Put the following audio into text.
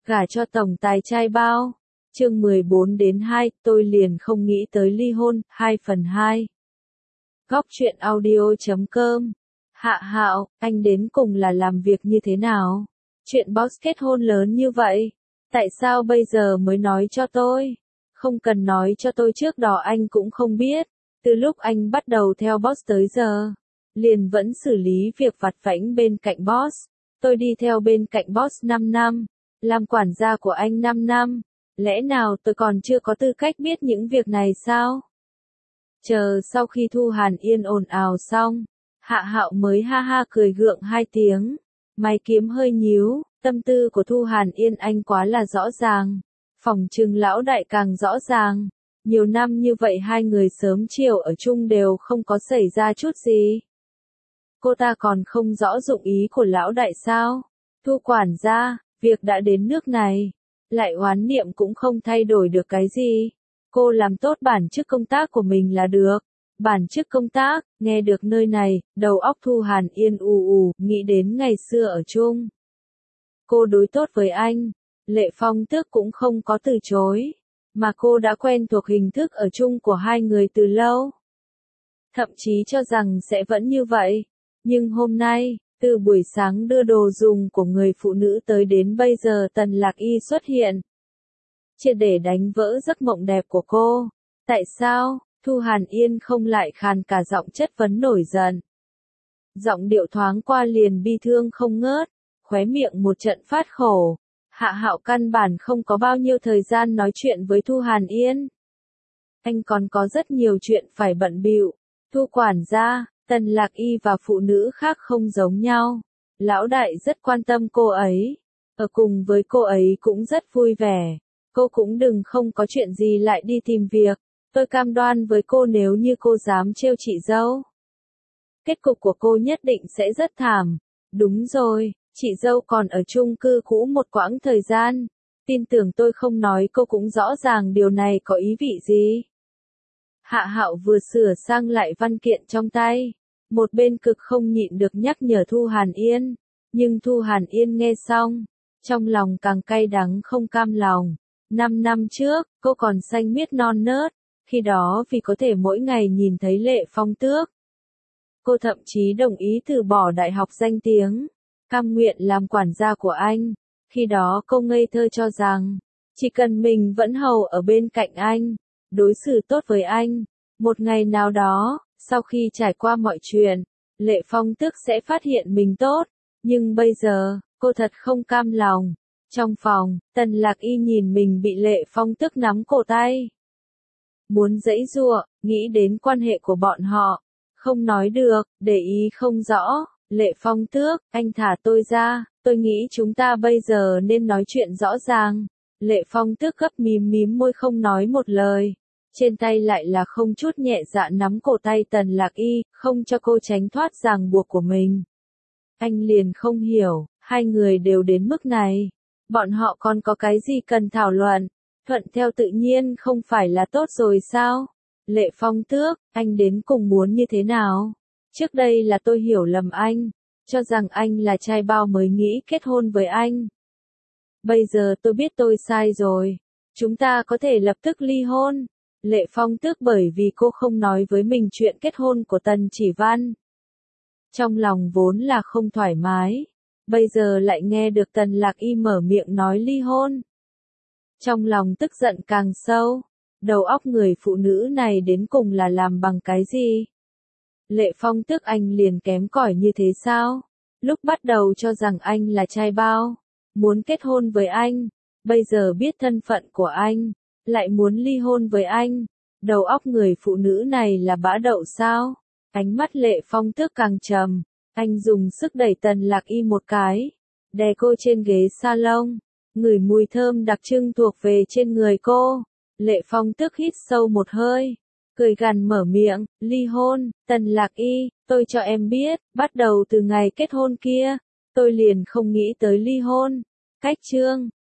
Gả cho tổng tài trai bao. Chương 14-2, tôi liền không nghĩ tới ly hôn, 2/2. Góc truyện audio.com. Hạ Hạo, anh đến cùng là làm việc như thế nào? Chuyện boss kết hôn lớn như vậy, tại sao bây giờ mới nói cho tôi? Không cần nói cho tôi trước đó anh cũng không biết. Từ lúc anh bắt đầu theo boss tới giờ, liền vẫn xử lý việc vặt vãnh bên cạnh boss. Tôi đi theo bên cạnh boss 5 năm, làm quản gia của anh 5 năm. Lẽ nào tôi còn chưa có tư cách biết những việc này sao? Chờ sau khi Thu Hàn Yên ồn ào xong, Hạ Hạo mới ha ha cười gượng 2 tiếng. Mày kiếm hơi nhíu, tâm tư của Thu Hàn Yên anh quá là rõ ràng. Phỏng chừng lão đại càng rõ ràng. Nhiều năm như vậy hai người sớm chiều ở chung đều không có xảy ra chút gì. Cô ta còn không rõ dụng ý của lão đại sao? Thu quản gia, việc đã đến nước này, lại oán niệm cũng không thay đổi được cái gì. Cô làm tốt bản chức công tác của mình là được. Bản chức công tác, nghe được nơi này, đầu óc Thu Hàn Yên nghĩ đến ngày xưa ở chung. Cô đối tốt với anh, Lệ Phong Tước cũng không có từ chối, mà cô đã quen thuộc hình thức ở chung của hai người từ lâu. Thậm chí cho rằng sẽ vẫn như vậy. Nhưng hôm nay, từ buổi sáng đưa đồ dùng của người phụ nữ tới đến bây giờ Tần Lạc Y xuất hiện. Triệt để đánh vỡ giấc mộng đẹp của cô. Tại sao, Thu Hàn Yên không lại khàn cả giọng chất vấn nổi giận. Giọng điệu thoáng qua liền bi thương không ngớt, khóe miệng một trận phát khổ. Hạ Hạo căn bản không có bao nhiêu thời gian nói chuyện với Thu Hàn Yên. Anh còn có rất nhiều chuyện phải bận bịu. Thu quản gia, Tần Lạc Y và phụ nữ khác không giống nhau. Lão đại rất quan tâm cô ấy. Ở cùng với cô ấy cũng rất vui vẻ. Cô cũng đừng không có chuyện gì lại đi tìm việc. Tôi cam đoan với cô nếu như cô dám trêu chị dâu, kết cục của cô nhất định sẽ rất thảm. Đúng rồi, chị dâu còn ở chung cư cũ một quãng thời gian. Tin tưởng tôi không nói cô cũng rõ ràng điều này có ý vị gì. Hạ Hạo vừa sửa sang lại văn kiện trong tay, một bên cực không nhịn được nhắc nhở Thu Hàn Yên. Nhưng Thu Hàn Yên nghe xong, trong lòng càng cay đắng không cam lòng. 5 năm trước, cô còn xanh miết non nớt, khi đó vì có thể mỗi ngày nhìn thấy Lệ Phong Tước. Cô thậm chí đồng ý từ bỏ đại học danh tiếng, cam nguyện làm quản gia của anh. Khi đó cô ngây thơ cho rằng, chỉ cần mình vẫn hầu ở bên cạnh anh, đối xử tốt với anh, một ngày nào đó, sau khi trải qua mọi chuyện, Lệ Phong Tước sẽ phát hiện mình tốt. Nhưng bây giờ, cô thật không cam lòng. Trong phòng, Tần Lạc Y nhìn mình bị Lệ Phong Tước nắm cổ tay. Muốn giãy giụa, nghĩ đến quan hệ của bọn họ. Không nói được, để ý không rõ. Lệ Phong Tước, anh thả tôi ra, tôi nghĩ chúng ta bây giờ nên nói chuyện rõ ràng. Lệ Phong Tước gấp mím môi không nói một lời. Trên tay lại là không chút nhẹ dạ nắm cổ tay Tần Lạc Y, không cho cô tránh thoát ràng buộc của mình. Anh liền không hiểu, hai người đều đến mức này. Bọn họ còn có cái gì cần thảo luận? Thuận theo tự nhiên không phải là tốt rồi sao? Lệ Phong Tước, anh đến cùng muốn như thế nào? Trước đây là tôi hiểu lầm anh, cho rằng anh là trai bao mới nghĩ kết hôn với anh. Bây giờ tôi biết tôi sai rồi. Chúng ta có thể lập tức ly hôn. Lệ Phong Tước bởi vì cô không nói với mình chuyện kết hôn của Tần Chỉ Văn. Trong lòng vốn là không thoải mái. Bây giờ lại nghe được Tần Lạc Y mở miệng nói ly hôn. Trong lòng tức giận càng sâu. Đầu óc người phụ nữ này đến cùng là làm bằng cái gì? Lệ Phong Tước anh liền kém cỏi như thế sao? Lúc bắt đầu cho rằng anh là trai bao, muốn kết hôn với anh. Bây giờ biết thân phận của anh, lại muốn ly hôn với anh. Đầu óc người phụ nữ này là bã đậu sao? Ánh mắt Lệ Phong Tước càng trầm. Anh dùng sức đẩy Tần Lạc Y một cái, đè cô trên ghế salon, ngửi mùi thơm đặc trưng thuộc về trên người cô. Lệ Phong Tước hít sâu một hơi, cười gằn mở miệng, ly hôn. Tần Lạc Y, tôi cho em biết, bắt đầu từ ngày kết hôn kia, tôi liền không nghĩ tới ly hôn. Cách chương